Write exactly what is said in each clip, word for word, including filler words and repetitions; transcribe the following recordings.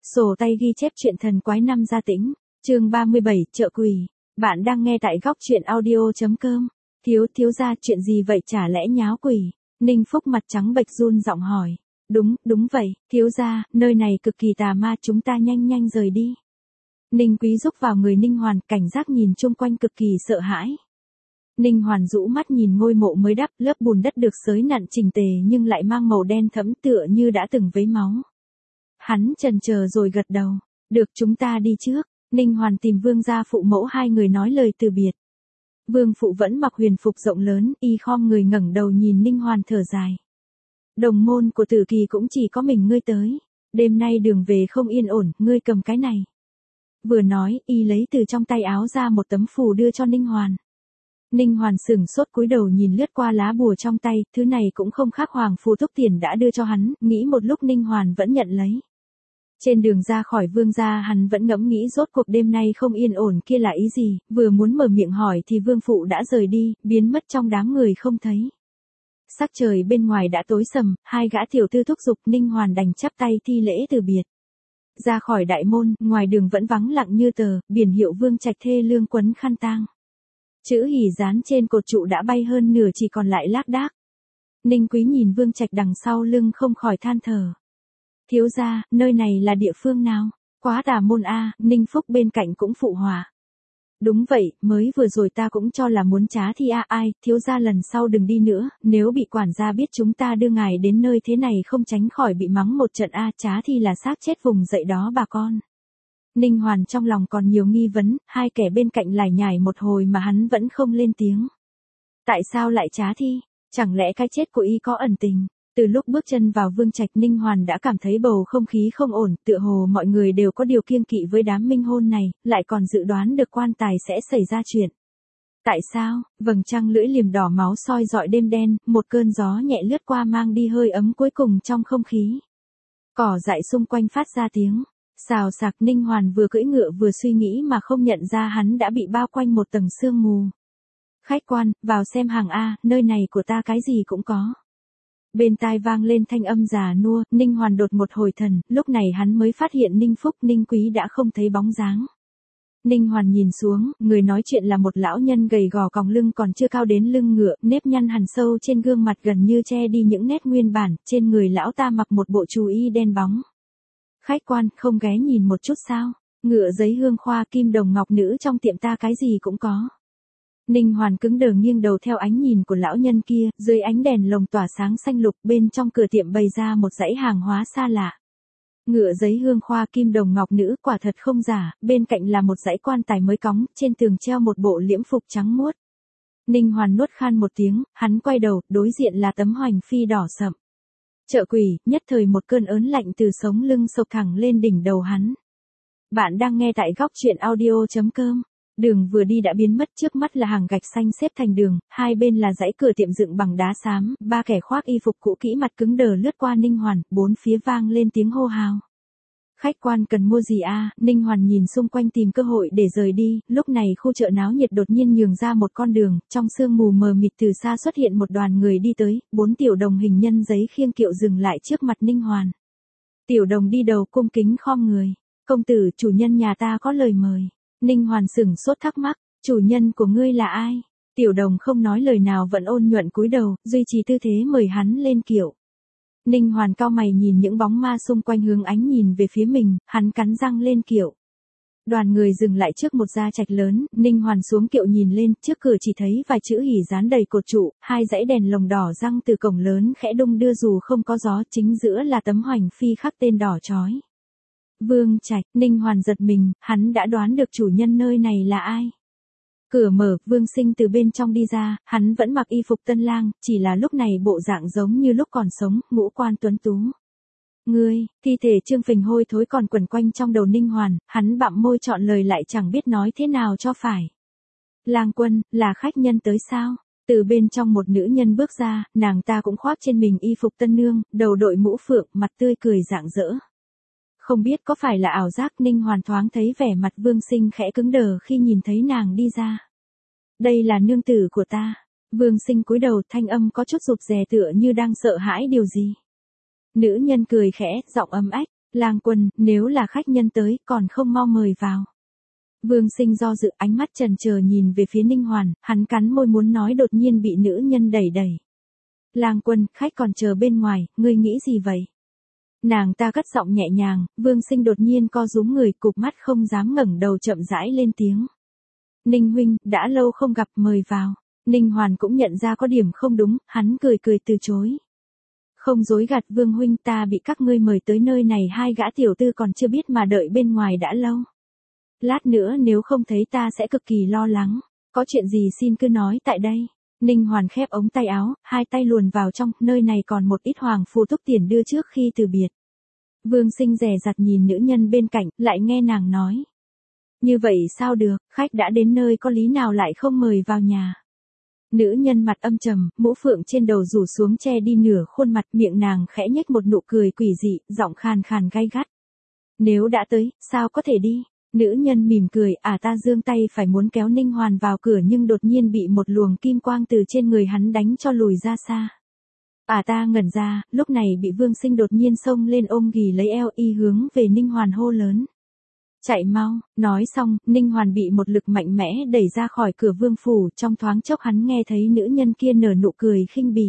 Sổ tay ghi chép truyện thần quái năm gia tĩnh, chương ba mươi bảy, chợ quỷ. Bạn đang nghe tại góc truyện audio.com. Thiếu thiếu gia chuyện gì vậy chả lẽ nháo quỷ? Ninh Phúc mặt trắng bệch run giọng hỏi. Đúng, đúng vậy, thiếu gia, nơi này cực kỳ tà ma, chúng ta nhanh nhanh rời đi. Ninh Quý rúc vào người Ninh Hoàn, cảnh giác nhìn chung quanh cực kỳ sợ hãi. Ninh Hoàn rũ mắt nhìn ngôi mộ mới đắp, lớp bùn đất được xới nặn chỉnh tề nhưng lại mang màu đen thẫm tựa như đã từng vấy máu. Hắn chần chờ rồi gật đầu. Được, chúng ta đi trước. Ninh Hoàn tìm Vương gia phụ mẫu hai người nói lời từ biệt. Vương phụ vẫn mặc huyền phục rộng lớn, y khom người ngẩng đầu nhìn Ninh Hoàn thở dài. Đồng môn của Tử Kỳ cũng chỉ có mình ngươi tới. Đêm nay đường về không yên ổn, ngươi cầm cái này. Vừa nói, y lấy từ trong tay áo ra một tấm phù đưa cho Ninh Hoàn. Ninh Hoàn sửng sốt cúi đầu nhìn lướt qua lá bùa trong tay, thứ này cũng không khác Hoàng Phù Túc Tiền đã đưa cho hắn, nghĩ một lúc Ninh Hoàn vẫn nhận lấy. Trên đường ra khỏi Vương gia hắn vẫn ngẫm nghĩ rốt cuộc đêm nay không yên ổn kia là ý gì, vừa muốn mở miệng hỏi thì Vương phụ đã rời đi, biến mất trong đám người không thấy. Sắc trời bên ngoài đã tối sầm, hai gã tiểu thư thúc giục, Ninh Hoàn đành chắp tay thi lễ từ biệt. Ra khỏi đại môn, ngoài đường vẫn vắng lặng như tờ, biển hiệu Vương Trạch thê lương quấn khăn tang. Chữ hỉ dán trên cột trụ đã bay hơn nửa, chỉ còn lại lác đác. Ninh Quý nhìn Vương Trạch đằng sau lưng không khỏi than thở. Thiếu gia, nơi này là địa phương nào? Quá tà môn a. Ninh Phúc bên cạnh cũng phụ họa. Đúng vậy, mới vừa rồi ta cũng cho là muốn trá thi a. Ai, thiếu gia lần sau đừng đi nữa, nếu bị quản gia biết chúng ta đưa ngài đến nơi thế này không tránh khỏi bị mắng một trận a. Trá thi là xác chết vùng dậy đó bà con. Ninh Hoàn trong lòng còn nhiều nghi vấn, hai kẻ bên cạnh lải nhải một hồi mà hắn vẫn không lên tiếng. Tại sao lại trá thi? Chẳng lẽ cái chết của y có ẩn tình? Từ lúc bước chân vào Vương Trạch, Ninh Hoàn đã cảm thấy bầu không khí không ổn, tựa hồ mọi người đều có điều kiêng kỵ với đám minh hôn này, lại còn dự đoán được quan tài sẽ xảy ra chuyện. Tại sao? Vầng trăng lưỡi liềm đỏ máu soi rọi đêm đen, một cơn gió nhẹ lướt qua mang đi hơi ấm cuối cùng trong không khí. Cỏ dại xung quanh phát ra tiếng xào xạc. Ninh Hoàn vừa cưỡi ngựa vừa suy nghĩ mà không nhận ra hắn đã bị bao quanh một tầng sương mù. Khách quan, vào xem hàng a, nơi này của ta cái gì cũng có. Bên tai vang lên thanh âm già nua, Ninh Hoàn đột một hồi thần, lúc này hắn mới phát hiện Ninh Phúc, Ninh Quý đã không thấy bóng dáng. Ninh Hoàn nhìn xuống, người nói chuyện là một lão nhân gầy gò còng lưng còn chưa cao đến lưng ngựa, nếp nhăn hằn sâu trên gương mặt gần như che đi những nét nguyên bản, trên người lão ta mặc một bộ chú y đen bóng. Khách quan, không ghé nhìn một chút sao? Ngựa giấy hương khoa kim đồng ngọc nữ trong tiệm ta cái gì cũng có. Ninh Hoàn cứng đờ nghiêng đầu theo ánh nhìn của lão nhân kia, dưới ánh đèn lồng tỏa sáng xanh lục, bên trong cửa tiệm bày ra một dãy hàng hóa xa lạ. Ngựa giấy hương khoa kim đồng ngọc nữ quả thật không giả, bên cạnh là một dãy quan tài mới cóng, trên tường treo một bộ liễm phục trắng muốt. Ninh Hoàn nuốt khan một tiếng, hắn quay đầu, đối diện là tấm hoành phi đỏ sậm. Chợ quỷ, nhất thời một cơn ớn lạnh từ sống lưng sộc thẳng lên đỉnh đầu hắn. Bạn đang nghe tại góc truyện audio.com. Đường vừa đi đã biến mất, trước mắt là hàng gạch xanh xếp thành đường, hai bên là dãy cửa tiệm dựng bằng đá xám, ba kẻ khoác y phục cũ kỹ mặt cứng đờ lướt qua Ninh Hoàn, bốn phía vang lên tiếng hô hào. Khách quan cần mua gì a? Ninh Hoàn nhìn xung quanh tìm cơ hội để rời đi, lúc này khu chợ náo nhiệt đột nhiên nhường ra một con đường, trong sương mù mờ mịt từ xa xuất hiện một đoàn người đi tới, bốn tiểu đồng hình nhân giấy khiêng kiệu dừng lại trước mặt Ninh Hoàn. Tiểu đồng đi đầu cung kính khom người. Công tử, chủ nhân nhà ta có lời mời. Ninh Hoàn sửng sốt thắc mắc, chủ nhân của ngươi là ai? Tiểu đồng không nói lời nào vẫn ôn nhuận cúi đầu, duy trì tư thế mời hắn lên kiệu. Ninh Hoàn cau mày nhìn những bóng ma xung quanh hướng ánh nhìn về phía mình, hắn cắn răng lên kiệu. Đoàn người dừng lại trước một gia trạch lớn, Ninh Hoàn xuống kiệu nhìn lên, trước cửa chỉ thấy vài chữ hỉ dán đầy cột trụ, hai dãy đèn lồng đỏ răng từ cổng lớn khẽ đung đưa dù không có gió, chính giữa là tấm hoành phi khắc tên đỏ chói. Vương Trạch, Ninh Hoàn giật mình, hắn đã đoán được chủ nhân nơi này là ai. Cửa mở, Vương Sinh từ bên trong đi ra, hắn vẫn mặc y phục tân lang, chỉ là lúc này bộ dạng giống như lúc còn sống, ngũ quan tuấn tú. Ngươi, thi thể trương phình hôi thối còn quẩn quanh trong đầu Ninh Hoàn, hắn bặm môi chọn lời lại chẳng biết nói thế nào cho phải. Lang quân, là khách nhân tới sao? Từ bên trong một nữ nhân bước ra, nàng ta cũng khoác trên mình y phục tân nương, đầu đội mũ phượng, mặt tươi cười rạng rỡ. Không biết có phải là ảo giác, Ninh Hoàn thoáng thấy vẻ mặt Vương Sinh khẽ cứng đờ khi nhìn thấy nàng đi ra. Đây là nương tử của ta. Vương Sinh cúi đầu, thanh âm có chút rụt rè tựa như đang sợ hãi điều gì. Nữ nhân cười khẽ, giọng ấm ách, Lang Quân, nếu là khách nhân tới, còn không mau mời vào. Vương Sinh do dự, ánh mắt chần chờ nhìn về phía Ninh Hoàn, hắn cắn môi muốn nói đột nhiên bị nữ nhân đẩy đẩy. Lang Quân, khách còn chờ bên ngoài, ngươi nghĩ gì vậy? Nàng ta cất giọng nhẹ nhàng, Vương Sinh đột nhiên co rúm người, cụp mắt không dám ngẩng đầu, chậm rãi lên tiếng. Ninh huynh, đã lâu không gặp, mời vào. Ninh Hoàn cũng nhận ra có điểm không đúng, hắn cười cười từ chối. Không dối gạt Vương huynh, ta bị các ngươi mời tới nơi này, hai gã tiểu tư còn chưa biết mà đợi bên ngoài đã lâu. Lát nữa nếu không thấy ta sẽ cực kỳ lo lắng, có chuyện gì xin cứ nói tại đây. Ninh Hoàn khép ống tay áo, hai tay luồn vào trong, nơi này còn một ít hoàng phù túc tiền đưa trước khi từ biệt. Vương Sinh dè dặt nhìn nữ nhân bên cạnh, lại nghe nàng nói. Như vậy sao được, khách đã đến nơi có lý nào lại không mời vào nhà. Nữ nhân mặt âm trầm, mũ phượng trên đầu rủ xuống che đi nửa khuôn mặt, miệng nàng khẽ nhếch một nụ cười quỷ dị, giọng khàn khàn gay gắt. Nếu đã tới, sao có thể đi? Nữ nhân mỉm cười, à ta giương tay phải muốn kéo Ninh Hoàn vào cửa nhưng đột nhiên bị một luồng kim quang từ trên người hắn đánh cho lùi ra xa. À ta ngẩn ra, lúc này bị Vương Sinh đột nhiên xông lên ôm ghì lấy eo y hướng về Ninh Hoàn hô lớn. Chạy mau, nói xong, Ninh Hoàn bị một lực mạnh mẽ đẩy ra khỏi cửa vương phủ, trong thoáng chốc hắn nghe thấy nữ nhân kia nở nụ cười khinh bỉ.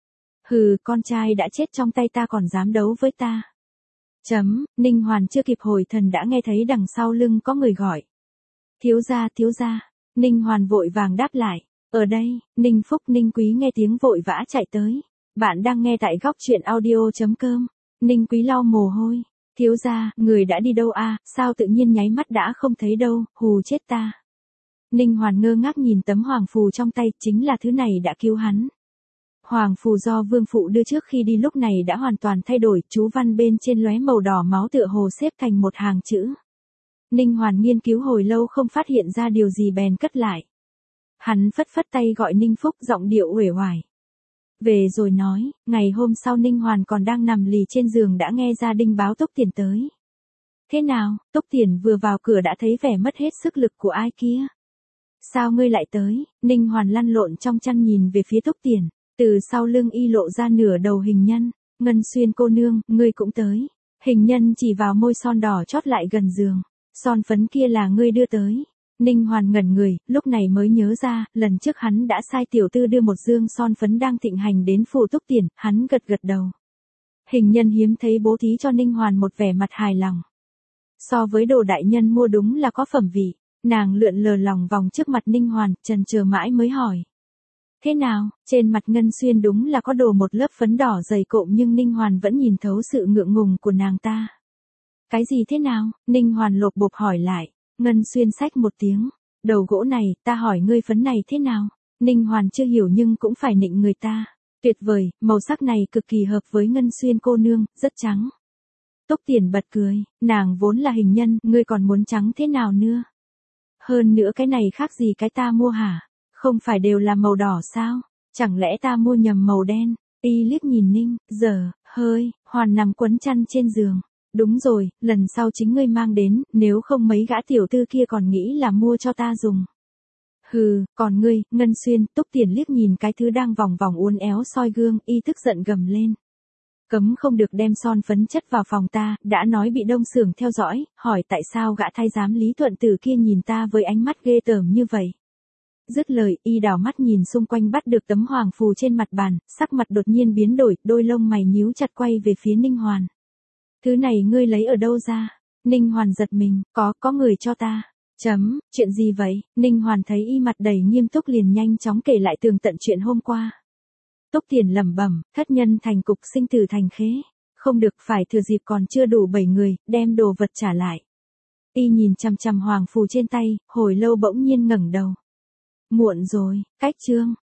Hừ, con trai đã chết trong tay ta còn dám đấu với ta. Chấm, Ninh Hoàn chưa kịp hồi thần đã nghe thấy đằng sau lưng có người gọi. Thiếu gia, thiếu gia. Ninh Hoàn vội vàng đáp lại. Ở đây, Ninh Phúc, Ninh Quý nghe tiếng vội vã chạy tới. Bạn đang nghe tại góc truyện audio chấm com. Ninh Quý lau mồ hôi. Thiếu gia, người đã đi đâu a? Sao tự nhiên nháy mắt đã không thấy đâu, hù chết ta. Ninh Hoàn ngơ ngác nhìn tấm hoàng phù trong tay, chính là thứ này đã cứu hắn. Hoàng phù do vương phụ đưa trước khi đi lúc này đã hoàn toàn thay đổi, chú văn bên trên lóe màu đỏ máu tựa hồ xếp thành một hàng chữ. Ninh Hoàn nghiên cứu hồi lâu không phát hiện ra điều gì bèn cất lại. Hắn phất phất tay gọi Ninh Phúc, giọng điệu uể oải. Về rồi nói, ngày hôm sau Ninh Hoàn còn đang nằm lì trên giường đã nghe gia đình báo Túc Tiền tới. Thế nào, Túc Tiền vừa vào cửa đã thấy vẻ mất hết sức lực của ai kia. Sao ngươi lại tới? Ninh Hoàn lăn lộn trong chăn nhìn về phía Túc Tiền, từ sau lưng y lộ ra nửa đầu hình nhân. Ngân Xuyên cô nương, ngươi cũng tới. Hình nhân chỉ vào môi son đỏ chót lại gần giường. Son phấn kia là ngươi đưa tới. Ninh Hoàn ngẩn người, lúc này mới nhớ ra, lần trước hắn đã sai tiểu tư đưa một dương son phấn đang thịnh hành đến phủ Túc Tiền, hắn gật gật đầu. Hình nhân hiếm thấy bố thí cho Ninh Hoàn một vẻ mặt hài lòng. So với đồ đại nhân mua đúng là có phẩm vị, nàng lượn lờ lòng vòng trước mặt Ninh Hoàn, chần chờ mãi mới hỏi. Thế nào, trên mặt Ngân Xuyên đúng là có đồ một lớp phấn đỏ dày cộm nhưng Ninh Hoàn vẫn nhìn thấu sự ngượng ngùng của nàng ta. Cái gì thế nào? Ninh Hoàn lột bột hỏi lại. Ngân Xuyên xách một tiếng. Đầu gỗ này, ta hỏi ngươi phấn này thế nào? Ninh Hoàn chưa hiểu nhưng cũng phải nịnh người ta. Tuyệt vời, màu sắc này cực kỳ hợp với Ngân Xuyên cô nương, rất trắng. Túc Tiền bật cười, nàng vốn là hình nhân, ngươi còn muốn trắng thế nào nữa? Hơn nữa cái này khác gì cái ta mua hả? Không phải đều là màu đỏ sao? Chẳng lẽ ta mua nhầm màu đen? Y liếc nhìn Ninh, giờ, hơi, Hoàn nằm quấn chăn trên giường. Đúng rồi, lần sau chính ngươi mang đến, nếu không mấy gã tiểu tư kia còn nghĩ là mua cho ta dùng. Hừ, còn ngươi, Ngân Xuyên, Túc Tiền liếc nhìn cái thứ đang vòng vòng uốn éo soi gương, y tức giận gầm lên. Cấm không được đem son phấn chất vào phòng ta, đã nói bị đông xưởng theo dõi, hỏi tại sao gã thái giám Lý Thuận Tử kia nhìn ta với ánh mắt ghê tởm như vậy. Dứt lời, y đảo mắt nhìn xung quanh bắt được tấm hoàng phù trên mặt bàn, sắc mặt đột nhiên biến đổi, đôi lông mày nhíu chặt quay về phía Ninh Hoàn. Thứ này ngươi lấy ở đâu ra? Ninh Hoàn giật mình, có, có người cho ta. Chấm, chuyện gì vậy? Ninh Hoàn thấy y mặt đầy nghiêm túc liền nhanh chóng kể lại tường tận chuyện hôm qua. Túc Tiền lẩm bẩm, thất nhân thành cục sinh tử thành khế. Không được, phải thừa dịp còn chưa đủ bảy người, đem đồ vật trả lại. Y nhìn chằm chằm hoàng phù trên tay, hồi lâu bỗng nhiên ngẩng đầu. Muộn rồi, cách chương.